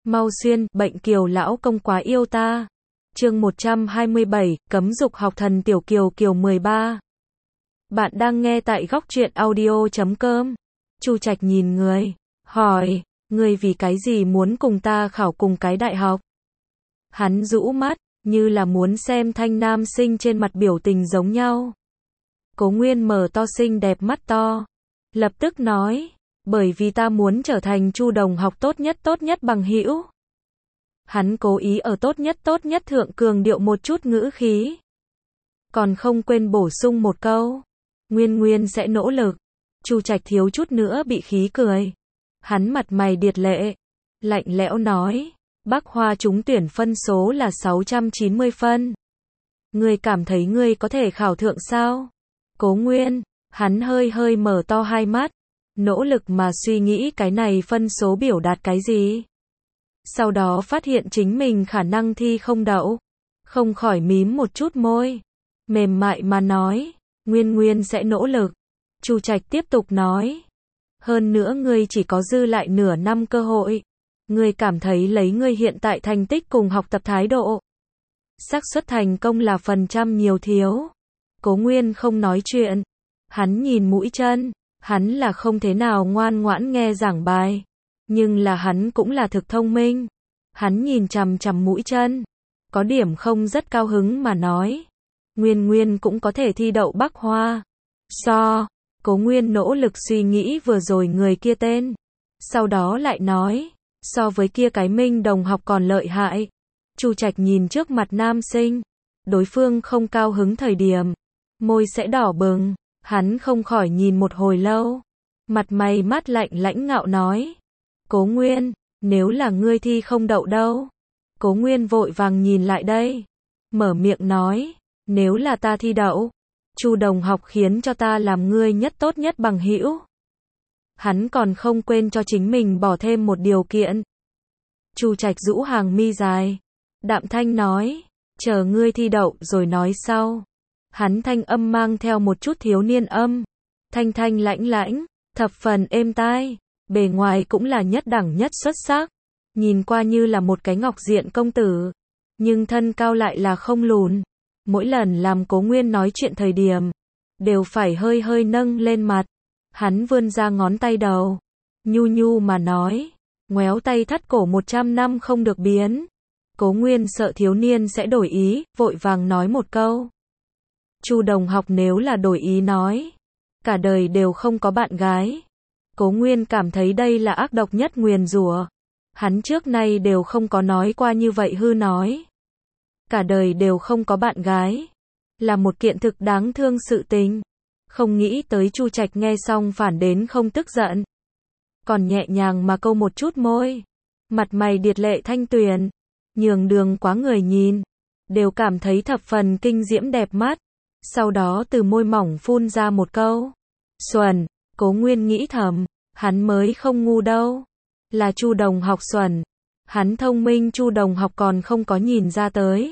Mau xuyên, bệnh Kiều lão công quá yêu ta. Chương 127, cấm dục học thần tiểu Kiều Kiều 13. Bạn đang nghe tại góc truyện audio.com. Chu Trạch nhìn người, hỏi, người vì cái gì muốn cùng ta khảo cùng cái đại học? Hắn rũ mắt, như là muốn xem thanh nam sinh trên mặt biểu tình giống nhau. Cố Nguyên mở to xinh đẹp mắt to, lập tức nói, bởi vì ta muốn trở thành Chu đồng học tốt nhất bằng hữu. Hắn cố ý ở tốt nhất thượng cường điệu một chút ngữ khí. Còn không quên bổ sung một câu, Nguyên sẽ nỗ lực. Chu Trạch thiếu chút nữa bị khí cười. Hắn mặt mày điệt lệ, lạnh lẽo nói, Bắc Hoa trúng tuyển phân số là 690 phân. Ngươi cảm thấy ngươi có thể khảo thượng sao? Cố Nguyên, hắn hơi mở to hai mắt, nỗ lực mà suy nghĩ cái này phân số biểu đạt cái gì. Sau đó phát hiện chính mình khả năng thi không đậu, không khỏi mím một chút môi, mềm mại mà nói, Nguyên sẽ nỗ lực. Chu Trạch tiếp tục nói, hơn nữa ngươi chỉ có dư lại nửa năm cơ hội. Ngươi cảm thấy lấy ngươi hiện tại thành tích cùng học tập thái độ, xác suất thành công là phần trăm nhiều thiếu. Cố Nguyên không nói chuyện, hắn nhìn mũi chân, hắn là không thế nào ngoan ngoãn nghe giảng bài, nhưng là hắn cũng là thực thông minh. Hắn nhìn chằm chằm mũi chân, có điểm không rất cao hứng mà nói, Nguyên cũng có thể thi đậu Bắc Hoa. Cố Nguyên nỗ lực suy nghĩ vừa rồi người kia tên, sau đó lại nói, so với kia cái Minh đồng học còn lợi hại. Chu Trạch nhìn trước mặt nam sinh, đối phương không cao hứng thời điểm, môi sẽ đỏ bừng, hắn không khỏi nhìn một hồi lâu, mặt mày mát lạnh lãnh ngạo nói, Cố Nguyên, nếu là ngươi thi không đậu đâu? Cố Nguyên vội vàng nhìn lại đây, mở miệng nói, nếu là ta thi đậu, Chu đồng học khiến cho ta làm ngươi tốt nhất bằng hữu. Hắn còn không quên cho chính mình bỏ thêm một điều kiện. Chu Trạch rũ hàng mi dài, đạm thanh nói, chờ ngươi thi đậu rồi nói sau. Hắn thanh âm mang theo một chút thiếu niên âm, thanh lãnh, thập phần êm tai, bề ngoài cũng là nhất đẳng nhất xuất sắc, nhìn qua như là một cái ngọc diện công tử, nhưng thân cao lại là không lùn. Mỗi lần làm Cố Nguyên nói chuyện thời điểm, đều phải hơi nâng lên mặt. Hắn vươn ra ngón tay đầu, nhu mà nói, ngoéo tay thắt cổ 100 năm không được biến. Cố Nguyên sợ thiếu niên sẽ đổi ý, vội vàng nói một câu. Chu đồng học nếu là đổi ý nói, cả đời đều không có bạn gái. Cố Nguyên cảm thấy đây là ác độc nhất nguyền rủa. Hắn trước nay đều không có nói qua như vậy hư nói. Cả đời đều không có bạn gái, là một kiện thực đáng thương sự tình. Không nghĩ tới Chu Trạch nghe xong phản đến không tức giận, còn nhẹ nhàng mà câu một chút môi, mặt mày điệt lệ thanh tuyền, nhường đường quá người nhìn, đều cảm thấy thập phần kinh diễm đẹp mắt. Sau đó từ môi mỏng phun ra một câu, xuẩn. Cố Nguyên nghĩ thầm, hắn mới không ngu đâu, là Chu đồng học xuẩn. Hắn thông minh, Chu đồng học còn không có nhìn ra tới.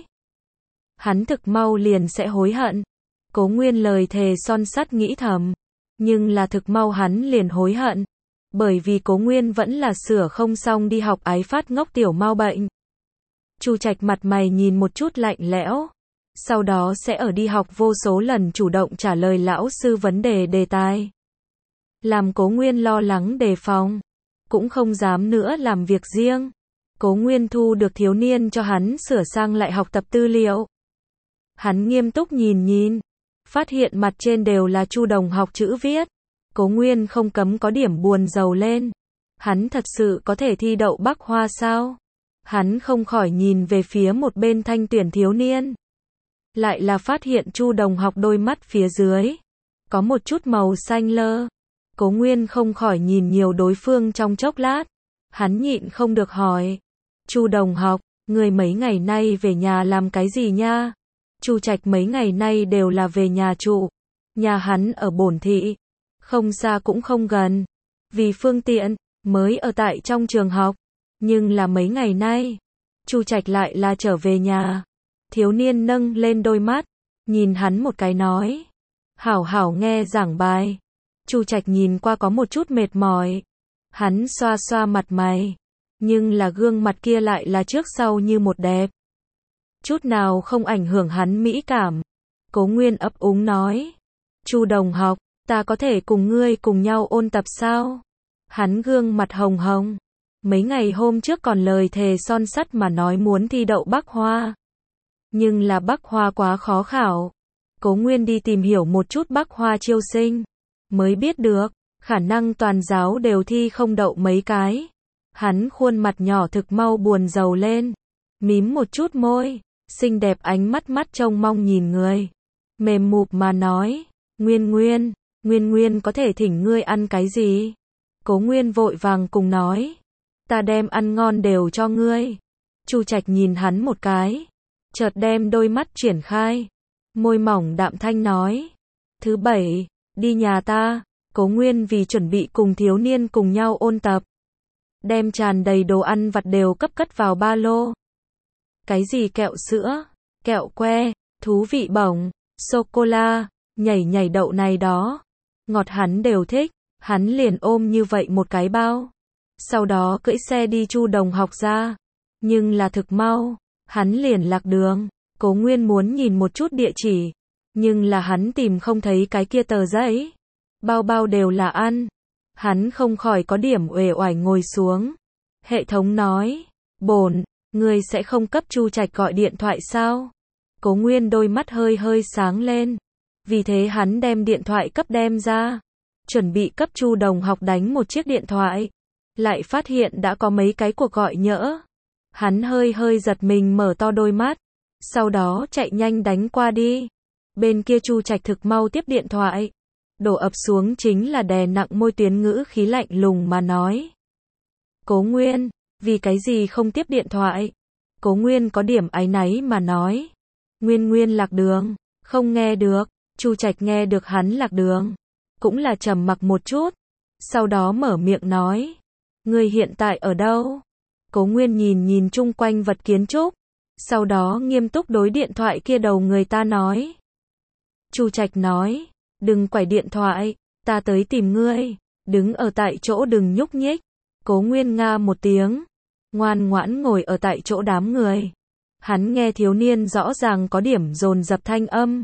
Hắn thực mau liền sẽ hối hận. Cố Nguyên lời thề son sắt nghĩ thầm, nhưng là thực mau hắn liền hối hận, bởi vì Cố Nguyên vẫn là sửa không xong đi học ái phát ngốc tiểu mau bệnh. Chu Trạch mặt mày nhìn một chút lạnh lẽo, sau đó sẽ ở đi học vô số lần chủ động trả lời lão sư vấn đề đề tài, làm Cố Nguyên lo lắng đề phòng, cũng không dám nữa làm việc riêng. Cố Nguyên thu được thiếu niên cho hắn sửa sang lại học tập tư liệu. Hắn nghiêm túc nhìn, phát hiện mặt trên đều là Chu đồng học chữ viết. Cố Nguyên không cấm có điểm buồn rầu lên. Hắn thật sự có thể thi đậu Bắc Hoa sao? Hắn không khỏi nhìn về phía một bên thanh tuyển thiếu niên. Lại là phát hiện Chu đồng học đôi mắt phía dưới có một chút màu xanh lơ. Cố Nguyên không khỏi nhìn nhiều đối phương trong chốc lát. Hắn nhịn không được hỏi, Chu đồng học, người mấy ngày nay về nhà làm cái gì nha? Chu Trạch mấy ngày nay đều là về nhà trụ. Nhà hắn ở Bổn thị, không xa cũng không gần, vì phương tiện mới ở tại trong trường học. Nhưng là mấy ngày nay, Chu Trạch lại là trở về nhà. Thiếu niên nâng lên đôi mắt, nhìn hắn một cái nói, hảo nghe giảng bài. Chu Trạch nhìn qua có một chút mệt mỏi, hắn xoa xoa mặt mày, Nhưng là gương mặt kia lại là trước sau như một đẹp. Chút nào không ảnh hưởng hắn mỹ cảm. Cố Nguyên ấp úng nói. Chu đồng học, ta có thể cùng ngươi cùng nhau ôn tập sao? Hắn gương mặt hồng hồng. Mấy ngày hôm trước còn lời thề son sắt mà nói muốn thi đậu Bắc Hoa. Nhưng là Bắc Hoa quá khó khảo. Cố Nguyên đi tìm hiểu một chút Bắc Hoa chiêu sinh. Mới biết được, khả năng toàn giáo đều thi không đậu mấy cái. Hắn khuôn mặt nhỏ thực mau buồn rầu lên. Mím một chút môi. Xinh đẹp ánh mắt mắt trông mong nhìn người. Mềm mụp mà nói. Nguyên có thể thỉnh ngươi ăn cái gì? Cố Nguyên vội vàng cùng nói. Ta đem ăn ngon đều cho ngươi. Chu Trạch nhìn hắn một cái. Chợt đem đôi mắt triển khai. Môi mỏng đạm thanh nói. Thứ bảy, đi nhà ta. Cố Nguyên vì chuẩn bị cùng thiếu niên cùng nhau ôn tập. Đem tràn đầy đồ ăn vặt đều cấp cất vào ba lô. Cái gì kẹo sữa, kẹo que, thú vị bổng, sô-cô-la, nhảy đậu này đó. Ngọt hắn đều thích, hắn liền ôm như vậy một cái bao. Sau đó cưỡi xe đi Chu đồng học ra. Nhưng là thực mau, hắn liền lạc đường. Cố Nguyên muốn nhìn một chút địa chỉ. Nhưng là hắn tìm không thấy cái kia tờ giấy. Bao đều là ăn. Hắn không khỏi có điểm uể oải ngồi xuống. Hệ thống nói, bổn, ngươi sẽ không cấp Chu Trạch gọi điện thoại sao? Cố Nguyên đôi mắt hơi sáng lên. Vì thế hắn đem điện thoại cấp đem ra. Chuẩn bị cấp Chu đồng học đánh một chiếc điện thoại. Lại phát hiện đã có mấy cái cuộc gọi nhỡ. Hắn hơi giật mình mở to đôi mắt. Sau đó chạy nhanh đánh qua đi. Bên kia Chu Trạch thực mau tiếp điện thoại. Đổ ập xuống chính là đè nặng môi tuyến ngữ khí lạnh lùng mà nói. Cố Nguyên, vì cái gì không tiếp điện thoại? Cố Nguyên có điểm áy náy mà nói. Nguyên lạc đường, không nghe được. Chu Trạch nghe được hắn lạc đường. Cũng là trầm mặc một chút. Sau đó mở miệng nói. Ngươi hiện tại ở đâu? Cố Nguyên nhìn chung quanh vật kiến trúc. Sau đó nghiêm túc đối điện thoại kia đầu người ta nói. Chu Trạch nói. Đừng quải điện thoại, ta tới tìm ngươi. Đứng ở tại chỗ đừng nhúc nhích. Cố Nguyên nga một tiếng. Ngoan ngoãn ngồi ở tại chỗ đám người. Hắn nghe thiếu niên rõ ràng có điểm dồn dập thanh âm.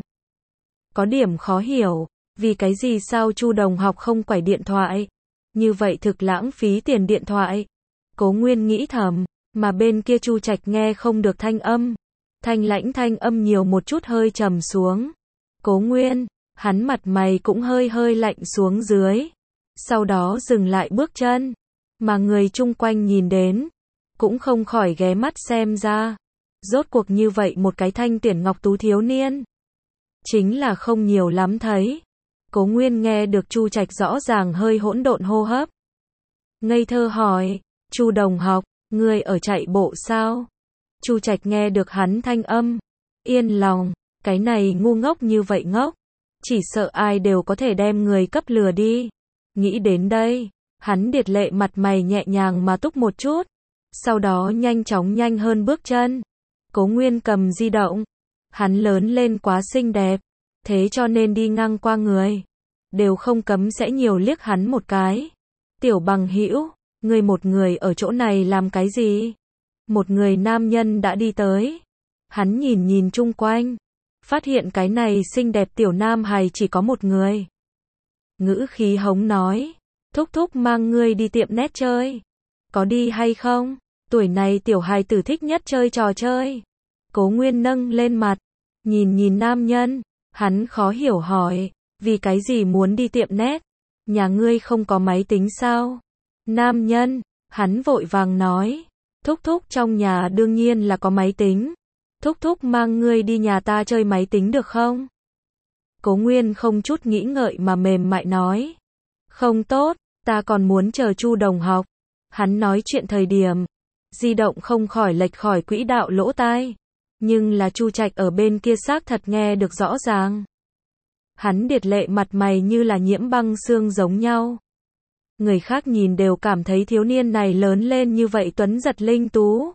Có điểm khó hiểu. Vì cái gì sao Chu đồng học không quải điện thoại? Như vậy thực lãng phí tiền điện thoại. Cố Nguyên nghĩ thầm. Mà bên kia Chu Trạch nghe không được thanh âm. Thanh lãnh thanh âm nhiều một chút hơi trầm xuống. Cố Nguyên, hắn mặt mày cũng hơi lạnh xuống dưới. Sau đó dừng lại bước chân. Mà người chung quanh nhìn đến. Cũng không khỏi ghé mắt xem ra. Rốt cuộc như vậy một cái thanh tuyển ngọc tú thiếu niên. Chính là không nhiều lắm thấy. Cố Nguyên nghe được Chu Trạch rõ ràng hơi hỗn độn hô hấp. Ngây thơ hỏi. Chu đồng học, ngươi ở chạy bộ sao? Chu Trạch nghe được hắn thanh âm. Yên lòng, cái này ngu ngốc như vậy ngốc. Chỉ sợ ai đều có thể đem người cấp lừa đi. Nghĩ đến đây, hắn điệt lệ mặt mày nhẹ nhàng mà túc một chút. Sau đó nhanh hơn bước chân. Cố Nguyên cầm di động. Hắn lớn lên quá xinh đẹp. Thế cho nên đi ngang qua người. Đều không cấm sẽ nhiều liếc hắn một cái. Tiểu bằng hữu, ngươi một người ở chỗ này làm cái gì? Một người nam nhân đã đi tới. Hắn nhìn chung quanh. Phát hiện cái này xinh đẹp tiểu nam hài chỉ có một người. Ngữ khí hống nói. Thúc mang ngươi đi tiệm net chơi. Có đi hay không? Tuổi này tiểu hài tử thích nhất chơi trò chơi. Cố Nguyên nâng lên mặt. Nhìn nam nhân. Hắn khó hiểu hỏi. Vì cái gì muốn đi tiệm net? Nhà ngươi không có máy tính sao? Nam nhân. Hắn vội vàng nói. Thúc trong nhà đương nhiên là có máy tính. Thúc mang ngươi đi nhà ta chơi máy tính được không? Cố Nguyên không chút nghĩ ngợi mà mềm mại nói. Không tốt, ta còn muốn chờ Chu đồng học. Hắn nói chuyện thời điểm. Di động không khỏi lệch khỏi quỹ đạo lỗ tai. Nhưng là Chu Trạch ở bên kia xác thật nghe được rõ ràng. Hắn điệt lệ mặt mày như là nhiễm băng xương giống nhau. Người khác nhìn đều cảm thấy thiếu niên này lớn lên như vậy tuấn giật linh tú.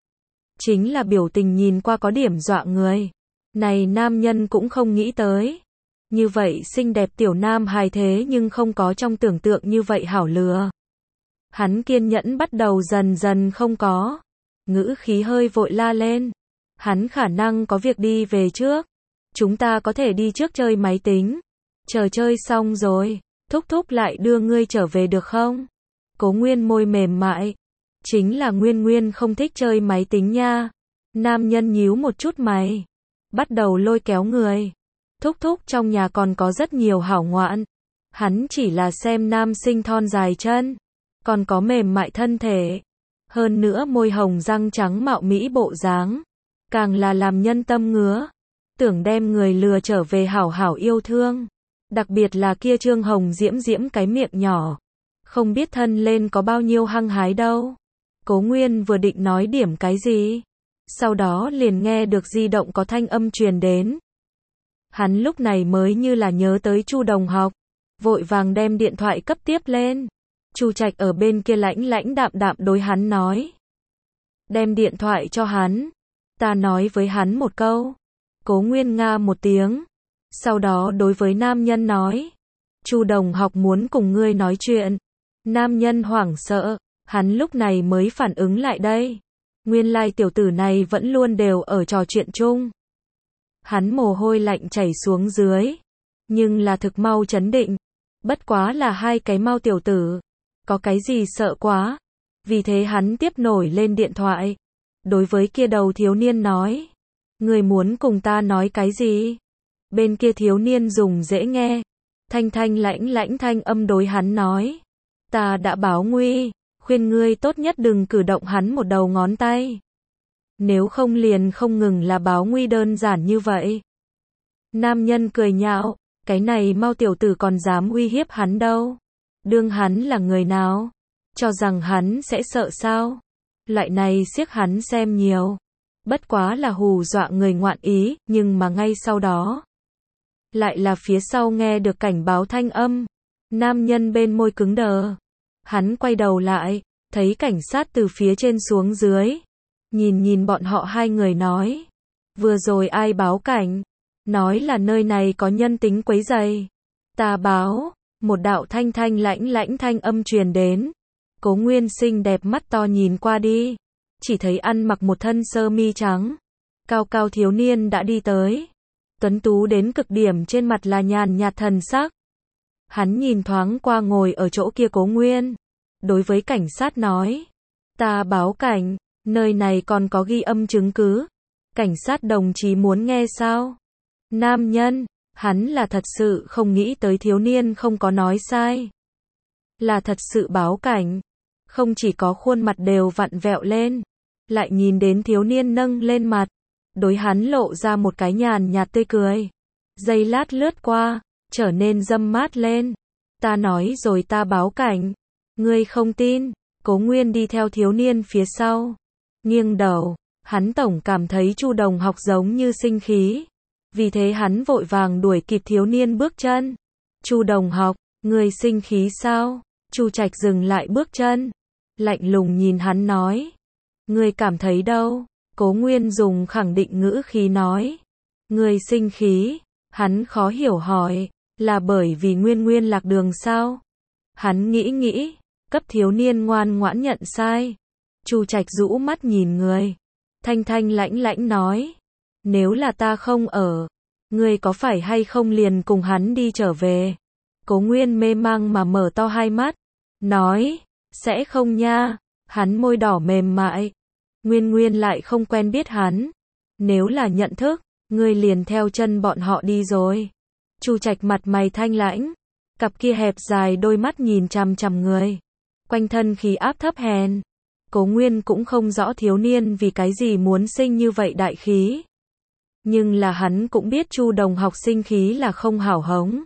Chính là biểu tình nhìn qua có điểm dọa người. Này nam nhân cũng không nghĩ tới. Như vậy xinh đẹp tiểu nam hài thế nhưng không có trong tưởng tượng như vậy hảo lừa. Hắn kiên nhẫn bắt đầu dần dần không có. Ngữ khí hơi vội la lên. Hắn khả năng có việc đi về trước. Chúng ta có thể đi trước chơi máy tính. Chờ chơi xong rồi, thúc thúc lại đưa ngươi trở về được không? Cố Nguyên môi mềm mại. Chính là Nguyên Nguyên không thích chơi máy tính nha. Nam nhân nhíu một chút mày. Bắt đầu lôi kéo người. Thúc thúc trong nhà còn có rất nhiều hảo ngoạn. Hắn chỉ là xem nam sinh thon dài chân. Còn có mềm mại thân thể. Hơn nữa môi hồng răng trắng mạo mỹ bộ dáng. Càng là làm nhân tâm ngứa. Tưởng đem người lừa trở về hảo hảo yêu thương. Đặc biệt là kia Trương Hồng diễm diễm cái miệng nhỏ. Không biết thân lên có bao nhiêu hăng hái đâu. Cố Nguyên vừa định nói điểm cái gì. Sau đó liền nghe được di động có thanh âm truyền đến. Hắn lúc này mới như là nhớ tới Chu đồng học. Vội vàng đem điện thoại cấp tiếp lên. Chu Trạch ở bên kia lãnh lãnh đạm đạm đối hắn nói. Đem điện thoại cho hắn. Ta nói với hắn một câu. Cố Nguyên nga một tiếng. Sau đó đối với nam nhân nói. Chu đồng học muốn cùng ngươi nói chuyện. Nam nhân hoảng sợ. Hắn lúc này mới phản ứng lại đây. Nguyên lai tiểu tử này vẫn luôn đều ở trò chuyện chung. Hắn mồ hôi lạnh chảy xuống dưới. Nhưng là thực mau chấn định. Bất quá là hai cái mau tiểu tử. Có cái gì sợ quá. Vì thế hắn tiếp nổi lên điện thoại. Đối với kia đầu thiếu niên nói. Người muốn cùng ta nói cái gì? Bên kia thiếu niên dùng dễ nghe. Thanh thanh lãnh lãnh thanh âm đối hắn nói. Ta đã báo nguy. Khuyên ngươi tốt nhất đừng cử động hắn một đầu ngón tay. Nếu không liền không ngừng là báo nguy đơn giản như vậy. Nam nhân cười nhạo. Cái này mau tiểu tử còn dám uy hiếp hắn đâu. Đương hắn là người nào? Cho rằng hắn sẽ sợ sao? Loại này siếc hắn xem nhiều. Bất quá là hù dọa người ngoạn ý, nhưng mà ngay sau đó. Lại là phía sau nghe được cảnh báo thanh âm. Nam nhân bên môi cứng đờ. Hắn quay đầu lại, thấy cảnh sát từ phía trên xuống dưới. Nhìn bọn họ hai người nói. Vừa rồi ai báo cảnh? Nói là nơi này có nhân tính quấy rầy. Ta báo. Một đạo thanh thanh lãnh lãnh thanh âm truyền đến. Cố Nguyên xinh đẹp mắt to nhìn qua đi. Chỉ thấy ăn mặc một thân sơ mi trắng. Cao cao thiếu niên đã đi tới. Tuấn tú đến cực điểm, trên mặt là nhàn nhạt thần sắc. Hắn nhìn thoáng qua ngồi ở chỗ kia Cố Nguyên. Đối với cảnh sát nói. Ta báo cảnh, nơi này còn có ghi âm chứng cứ. Cảnh sát đồng chí muốn nghe sao? Nam nhân, hắn là thật sự không nghĩ tới thiếu niên không có nói sai. Là thật sự báo cảnh. Không chỉ có khuôn mặt đều vặn vẹo lên. Lại nhìn đến thiếu niên nâng lên mặt. Đối hắn lộ ra một cái nhàn nhạt tươi cười. Giây lát lướt qua, trở nên dâm mát lên. Ta nói rồi ta báo cảnh. Ngươi không tin. Cố Nguyên đi theo thiếu niên phía sau. Nghiêng đầu, hắn tổng cảm thấy Chu đồng học giống như sinh khí. Vì thế hắn vội vàng đuổi kịp thiếu niên bước chân. Chu đồng học, ngươi sinh khí sao? Chu Trạch dừng lại bước chân. Lạnh lùng nhìn hắn nói. Ngươi cảm thấy đâu? Cố Nguyên dùng khẳng định ngữ khí nói. Ngươi sinh khí. Hắn khó hiểu hỏi. Là bởi vì Nguyên lạc đường sao? Hắn nghĩ. Cấp thiếu niên ngoan ngoãn nhận sai. Chu Trạch rũ mắt nhìn người. Thanh thanh lãnh lãnh nói. Nếu là ta không ở. Ngươi có phải hay không liền cùng hắn đi trở về? Cố Nguyên mê mang mà mở to hai mắt. Nói. Sẽ không nha. Hắn môi đỏ mềm mại. Nguyên lại không quen biết hắn. Nếu là nhận thức, ngươi liền theo chân bọn họ đi rồi. Chu Trạch mặt mày thanh lãnh. Cặp kia hẹp dài đôi mắt nhìn chằm chằm người. Quanh thân khí áp thấp hèn. Cố Nguyên cũng không rõ thiếu niên vì cái gì muốn sinh như vậy đại khí. Nhưng là hắn cũng biết Chu đồng học sinh khí là không hảo hống.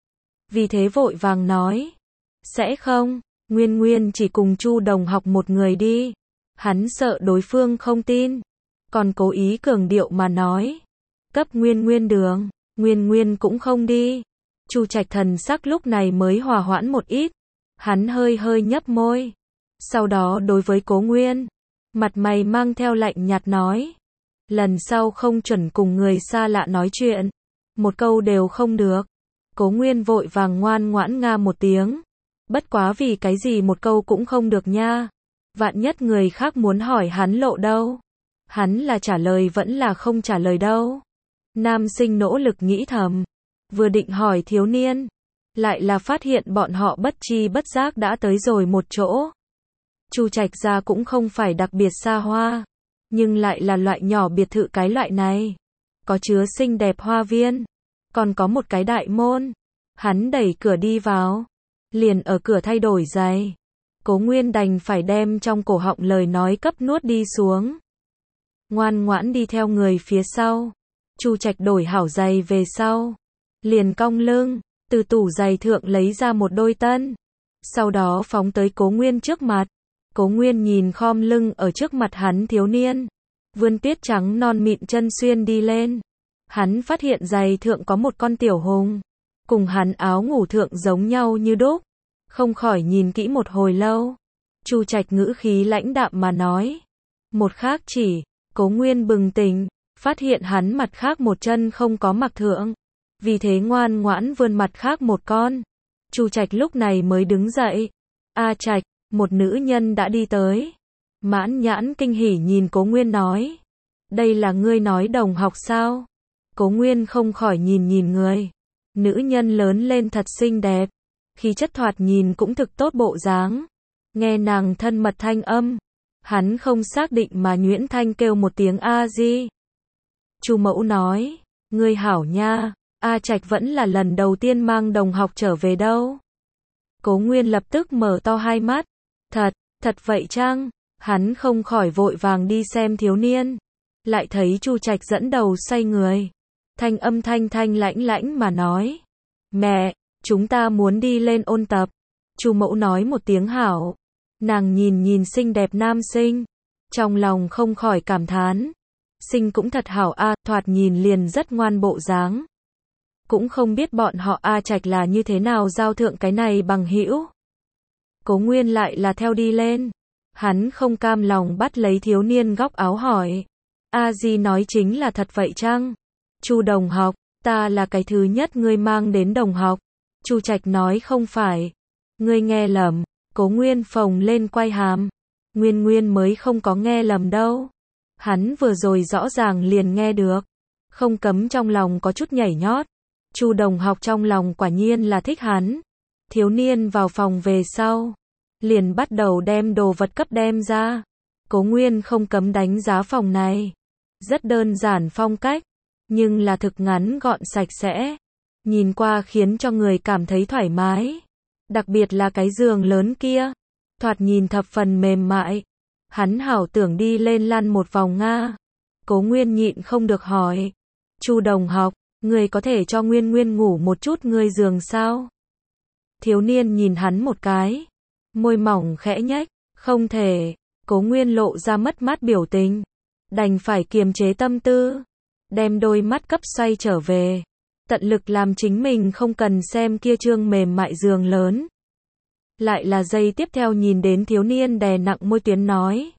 Vì thế vội vàng nói. Sẽ không, Nguyên chỉ cùng Chu đồng học một người đi. Hắn sợ đối phương không tin. Còn cố ý cường điệu mà nói. Cấp Nguyên đường, Nguyên cũng không đi. Chu Trạch thần sắc lúc này mới hòa hoãn một ít. Hắn hơi nhấp môi. Sau đó đối với Cố Nguyên. Mặt mày mang theo lạnh nhạt nói. Lần sau không chuẩn cùng người xa lạ nói chuyện. Một câu đều không được. Cố Nguyên vội vàng ngoan ngoãn nga một tiếng. Bất quá vì cái gì một câu cũng không được nha. Vạn nhất người khác muốn hỏi hắn lộ đâu. Hắn là trả lời vẫn là không trả lời đâu. Nam sinh nỗ lực nghĩ thầm. Vừa định hỏi thiếu niên. Lại là phát hiện bọn họ bất tri bất giác đã tới rồi một chỗ. Chu Trạch gia cũng không phải đặc biệt xa hoa. Nhưng lại là loại nhỏ biệt thự cái loại này. Có chứa xinh đẹp hoa viên. Còn có một cái đại môn. Hắn đẩy cửa đi vào. Liền ở cửa thay đổi giày. Cố Nguyên đành phải đem trong cổ họng lời nói cấp nuốt đi xuống. Ngoan ngoãn đi theo người phía sau. Chu Trạch đổi hảo giày về sau. Liền cong lưng, từ tủ giày thượng lấy ra một đôi tân. Sau đó phóng tới Cố Nguyên trước mặt. Cố Nguyên nhìn khom lưng ở trước mặt hắn thiếu niên. Vươn tuyết trắng non mịn chân xuyên đi lên. Hắn phát hiện giày thượng có một con tiểu hùng. Cùng hắn áo ngủ thượng giống nhau như đúc. Không khỏi nhìn kỹ một hồi lâu. Chu Trạch ngữ khí lãnh đạm mà nói. Một khác chỉ, Cố Nguyên bừng tỉnh, phát hiện hắn mặt khác một chân không có mặc thượng. Vì thế ngoan ngoãn vươn mặt khác một con. Chu Trạch lúc này mới đứng dậy. A Trạch, một nữ nhân đã đi tới. Mãn nhãn kinh hỉ nhìn Cố Nguyên nói. Đây là ngươi nói đồng học sao? Cố Nguyên không khỏi nhìn người. Nữ nhân lớn lên thật xinh đẹp. Khí chất thoạt nhìn cũng thực tốt bộ dáng. Nghe nàng thân mật thanh âm. Hắn không xác định mà nhuyễn thanh kêu một tiếng A Di. Chu Mẫu nói. Ngươi hảo nha. A Trạch vẫn là lần đầu tiên mang đồng học trở về đâu. Cố Nguyên lập tức mở to hai mắt. Thật vậy chăng? Hắn không khỏi vội vàng đi xem thiếu niên. Lại thấy Chu Trạch dẫn đầu xoay người. Thanh âm thanh lãnh mà nói. Mẹ, chúng ta muốn đi lên ôn tập. Chu Mẫu nói một tiếng hảo. Nàng nhìn xinh đẹp nam sinh. Trong lòng không khỏi cảm thán. Sinh cũng thật hảo a, thoạt nhìn liền rất ngoan bộ dáng. Cũng không biết bọn họ A Trạch là như thế nào giao thượng cái này bằng hữu. Cố Nguyên lại là theo đi lên. Hắn không cam lòng bắt lấy thiếu niên góc áo hỏi. A Di nói chính là thật vậy chăng? Chu đồng học, ta là cái thứ nhất ngươi mang đến đồng học. Chu Trạch nói không phải. Ngươi nghe lầm. Cố Nguyên phồng lên quay hàm. Nguyên mới không có nghe lầm đâu. Hắn vừa rồi rõ ràng liền nghe được. Không cấm trong lòng có chút nhảy nhót. Chu đồng học trong lòng quả nhiên là thích hắn. Thiếu niên vào phòng về sau. Liền bắt đầu đem đồ vật cấp đem ra. Cố Nguyên không cấm đánh giá phòng này. Rất đơn giản phong cách. Nhưng là thực ngắn gọn sạch sẽ. Nhìn qua khiến cho người cảm thấy thoải mái. Đặc biệt là cái giường lớn kia. Thoạt nhìn thập phần mềm mại. Hắn hảo tưởng đi lên lăn một vòng Nga. Cố Nguyên nhịn không được hỏi. Chu đồng học, người có thể cho Nguyên ngủ một chút ngươi giường sao? Thiếu niên nhìn hắn một cái. Môi mỏng khẽ nhếch. Không thể. Cố Nguyên lộ ra mất mát biểu tình. Đành phải kiềm chế tâm tư. Đem đôi mắt cấp xoay trở về. Tận lực làm chính mình không cần xem kia trương mềm mại giường lớn. Lại là giây tiếp theo nhìn đến thiếu niên đè nặng môi tuyến nói.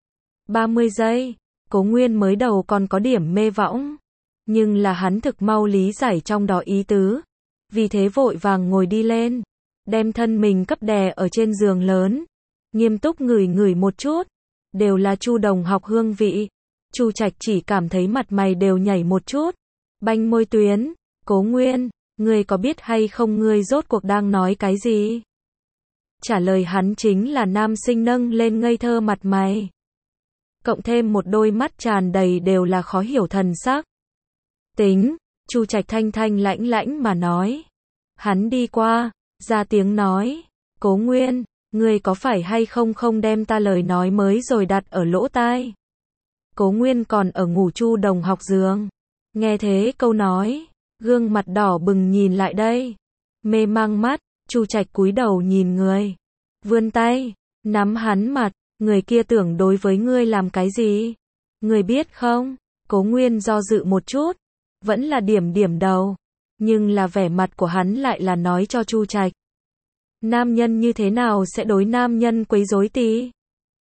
30 giây. Cố Nguyên mới đầu còn có điểm mê võng. Nhưng là hắn thực mau lý giải trong đó ý tứ. Vì thế vội vàng ngồi đi lên. Đem thân mình cấp đè ở trên giường lớn. Nghiêm túc ngửi một chút. Đều là Chu đồng học hương vị. Chu Trạch chỉ cảm thấy mặt mày đều nhảy một chút. Banh môi tuyến. Cố Nguyên, ngươi có biết hay không ngươi rốt cuộc đang nói cái gì? Trả lời hắn chính là nam sinh nâng lên ngây thơ mặt mày. Cộng thêm một đôi mắt tràn đầy đều là khó hiểu thần sắc. Tính, Chu Trạch thanh lãnh mà nói. Hắn đi qua, ra tiếng nói. Cố Nguyên, ngươi có phải hay không đem ta lời nói mới rồi đặt ở lỗ tai? Cố Nguyên còn ở ngủ Chu đồng học giường. Nghe thế câu nói. Gương mặt đỏ bừng nhìn lại đây. Mê mang mắt, Chu Trạch cúi đầu nhìn người. Vươn tay, nắm hắn mặt, người kia tưởng đối với ngươi làm cái gì? Ngươi biết không? Cố Nguyên do dự một chút. Vẫn là điểm đầu. Nhưng là vẻ mặt của hắn lại là nói cho Chu Trạch. Nam nhân như thế nào sẽ đối nam nhân quấy rối tí?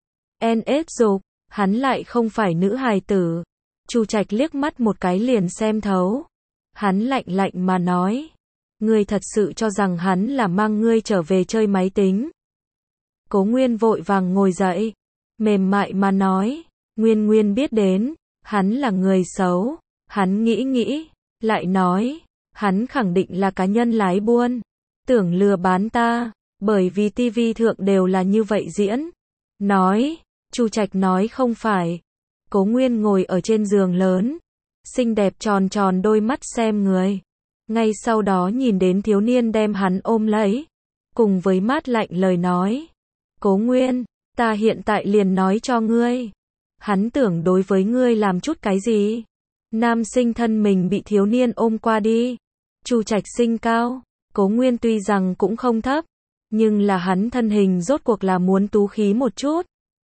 NS dục, hắn lại không phải nữ hài tử. Chu Trạch liếc mắt một cái liền xem thấu. Hắn lạnh mà nói. Ngươi thật sự cho rằng hắn là mang ngươi trở về chơi máy tính? Cố Nguyên vội vàng ngồi dậy, mềm mại mà nói, Nguyên biết đến, hắn là người xấu, hắn nghĩ, lại nói, hắn khẳng định là cá nhân lái buôn, tưởng lừa bán ta, bởi vì tivi thượng đều là như vậy diễn. Nói, Chu Trạch nói không phải. Cố Nguyên ngồi ở trên giường lớn, xinh đẹp tròn tròn đôi mắt xem người. Ngay sau đó nhìn đến thiếu niên đem hắn ôm lấy, cùng với mát lạnh lời nói. Cố Nguyên, ta hiện tại liền nói cho ngươi. Hắn tưởng đối với ngươi làm chút cái gì? Nam sinh thân mình bị thiếu niên ôm qua đi. Chu Trạch sinh cao, Cố Nguyên tuy rằng cũng không thấp, nhưng là hắn thân hình rốt cuộc là muốn tú khí một chút.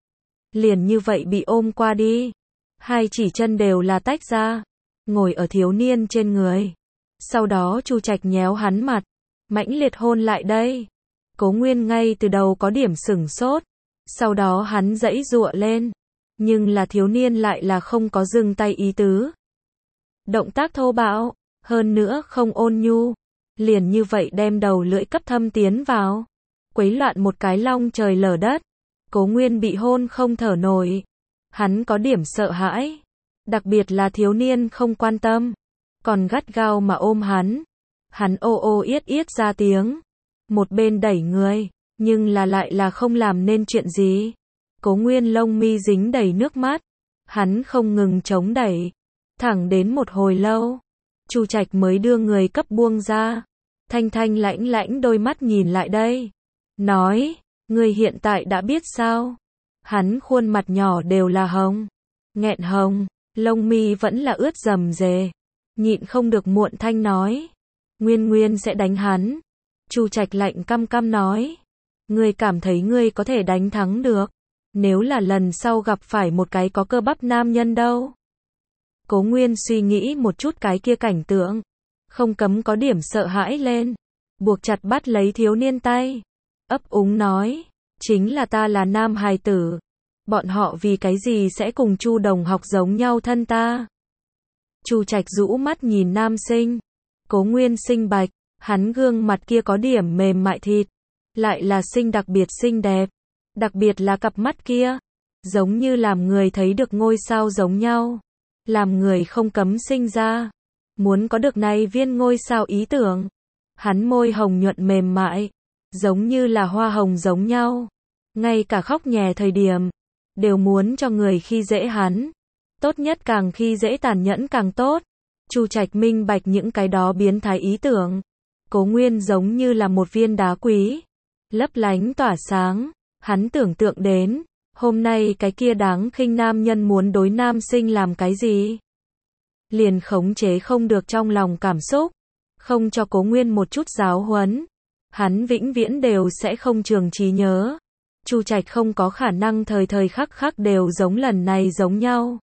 Liền như vậy bị ôm qua đi. Hai chỉ chân đều là tách ra, ngồi ở thiếu niên trên người. Sau đó Chu Trạch nhéo hắn mặt, mãnh liệt hôn lại đây. Cố Nguyên ngay từ đầu có điểm sửng sốt, sau đó hắn giãy giụa lên, nhưng là thiếu niên lại là không có dừng tay ý tứ. Động tác thô bạo, hơn nữa không ôn nhu, liền như vậy đem đầu lưỡi cấp thâm tiến vào, quấy loạn một cái long trời lở đất. Cố Nguyên bị hôn không thở nổi, hắn có điểm sợ hãi, đặc biệt là thiếu niên không quan tâm, còn gắt gao mà ôm hắn. Hắn ô ô yết yết ra tiếng, một bên đẩy người, nhưng là lại là không làm nên chuyện gì. Cố Nguyên lông mi dính đầy nước mắt, hắn không ngừng chống đẩy, thẳng đến một hồi lâu, Chu Trạch mới đưa người cấp buông ra. Thanh Thanh lãnh lãnh đôi mắt nhìn lại đây, nói, ngươi hiện tại đã biết sao? Hắn khuôn mặt nhỏ đều là hồng, nghẹn hồng, lông mi vẫn là ướt rầm rề, nhịn không được muộn thanh nói, Nguyên sẽ đánh hắn. Chu Trạch lạnh căm căm nói, ngươi cảm thấy ngươi có thể đánh thắng được, nếu là lần sau gặp phải một cái có cơ bắp nam nhân đâu? Cố Nguyên suy nghĩ một chút cái kia cảnh tượng, không cấm có điểm sợ hãi lên, buộc chặt bắt lấy thiếu niên tay, ấp úng nói, chính là ta là nam hài tử, bọn họ vì cái gì sẽ cùng Chu đồng học giống nhau thân ta? Chu Trạch rũ mắt nhìn nam sinh, Cố Nguyên xinh bạch, hắn gương mặt kia có điểm mềm mại thịt, lại là đặc biệt xinh đẹp, đặc biệt là cặp mắt kia, giống như làm người thấy được ngôi sao giống nhau, làm người không cấm sinh ra muốn có được này viên ngôi sao ý tưởng. Hắn môi hồng nhuận mềm mại, giống như là hoa hồng giống nhau, ngay cả khóc nhè thời điểm đều muốn cho người khi dễ hắn, tốt nhất càng khi dễ tàn nhẫn càng tốt. Chu Trạch minh bạch những cái đó biến thái ý tưởng. Cố Nguyên giống như là một viên đá quý, lấp lánh tỏa sáng, hắn tưởng tượng đến, hôm nay cái kia đáng khinh nam nhân muốn đối nam sinh làm cái gì? Liền khống chế không được trong lòng cảm xúc, không cho Cố Nguyên một chút giáo huấn, hắn vĩnh viễn đều sẽ không trường trí nhớ. Chu Trạch không có khả năng thời thời khắc khắc đều giống lần này giống nhau,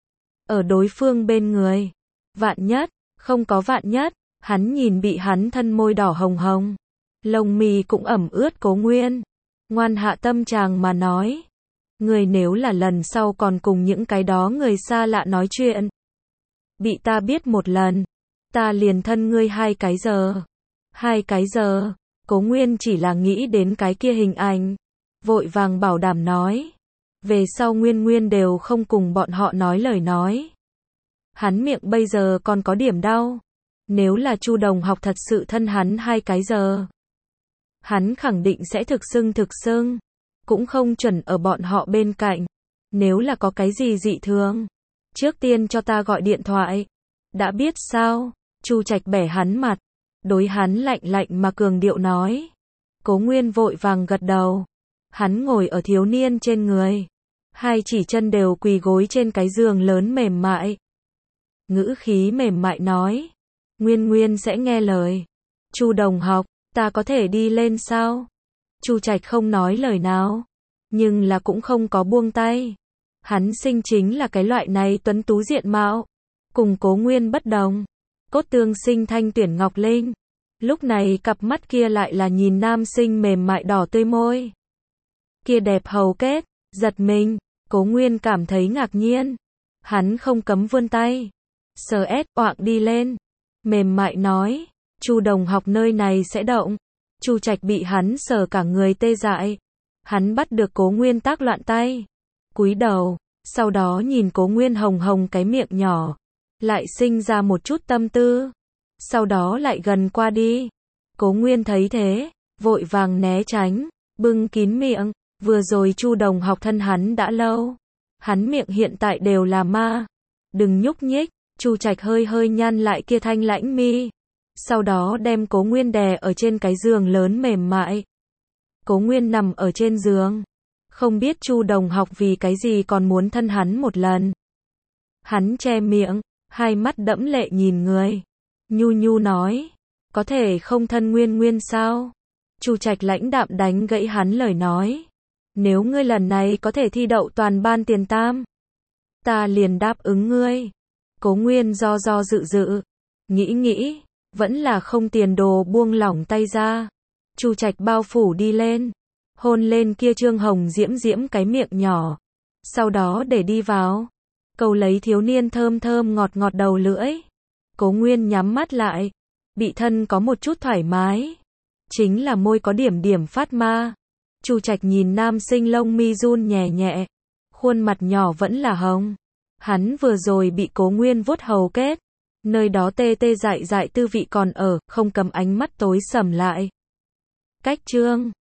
ở đối phương bên người. Vạn nhất, không có vạn nhất, hắn nhìn bị hắn thân môi đỏ hồng hồng, lông mi cũng ẩm ướt Cố Nguyên, ngoan hạ tâm trạng mà nói, người nếu là lần sau còn cùng những cái đó người xa lạ nói chuyện, bị ta biết một lần, ta liền thân ngươi 2 cái giờ. 2 cái giờ, Cố Nguyên chỉ là nghĩ đến cái kia hình ảnh, vội vàng bảo đảm nói, về sau Nguyên đều không cùng bọn họ nói lời nói. Hắn miệng bây giờ còn có điểm đau, nếu là Chu đồng học thật sự thân hắn 2 cái giờ, hắn khẳng định sẽ thực sưng, cũng không chuẩn ở bọn họ bên cạnh. Nếu là có cái gì dị thường, trước tiên cho ta gọi điện thoại. Đã biết sao? Chu Trạch bẻ hắn mặt, đối hắn lạnh lạnh mà cường điệu nói. Cố Nguyên vội vàng gật đầu. Hắn ngồi ở thiếu niên trên người, 2 chỉ chân đều quỳ gối trên cái giường lớn mềm mại. Ngữ khí mềm mại nói, Nguyên sẽ nghe lời. Chu đồng học, ta có thể đi lên sao? Chu Trạch không nói lời nào, nhưng là cũng không có buông tay. Hắn sinh chính là cái loại này tuấn tú diện mạo, cùng Cố Nguyên bất đồng, cốt tương sinh thanh tuyển ngọc linh. Lúc này cặp mắt kia lại là nhìn nam sinh mềm mại đỏ tươi môi, kia đẹp hầu kết, giật mình. Cố Nguyên cảm thấy ngạc nhiên, hắn không cấm vươn tay, sờ oạng đi lên, mềm mại nói, Chu Đồng học nơi này sẽ động. Chu Trạch bị hắn sờ cả người tê dại. Hắn bắt được Cố Nguyên tác loạn tay. Cúi đầu, sau đó nhìn Cố Nguyên hồng hồng cái miệng nhỏ. Lại sinh ra một chút tâm tư. Sau đó lại gần qua đi. Cố Nguyên thấy thế, vội vàng né tránh, bưng kín miệng. Vừa rồi Chu Đồng học thân hắn đã lâu. Hắn miệng hiện tại đều là ma. Đừng nhúc nhích. Chu Trạch hơi hơi nhăn lại kia thanh lãnh mi. Sau đó đem Cố Nguyên đè ở trên cái giường lớn mềm mại. Cố Nguyên nằm ở trên giường. Không biết Chu Đồng học vì cái gì còn muốn thân hắn một lần. Hắn che miệng, hai mắt đẫm lệ nhìn người. Nhu nhu nói, có thể không thân Nguyên Nguyên sao? Chu Trạch lãnh đạm đánh gãy hắn lời nói. Nếu ngươi lần này có thể thi đậu toàn ban tiền tam, ta liền đáp ứng ngươi. Cố Nguyên do dự, nghĩ, vẫn là không tiền đồ buông lỏng tay ra. Chu Trạch bao phủ đi lên, hôn lên kia trương hồng diễm diễm cái miệng nhỏ. Sau đó để đi vào, cầu lấy thiếu niên thơm thơm ngọt ngọt đầu lưỡi. Cố Nguyên nhắm mắt lại, bị thân có một chút thoải mái. Chính là môi có điểm điểm phát ma. Chu Trạch nhìn nam sinh lông mi run nhẹ nhẹ, khuôn mặt nhỏ vẫn là hồng. Hắn vừa rồi bị Cố Nguyên vuốt hầu kết, nơi đó tê tê dại dại tư vị còn ở, không cầm ánh mắt tối sầm lại. Cách chương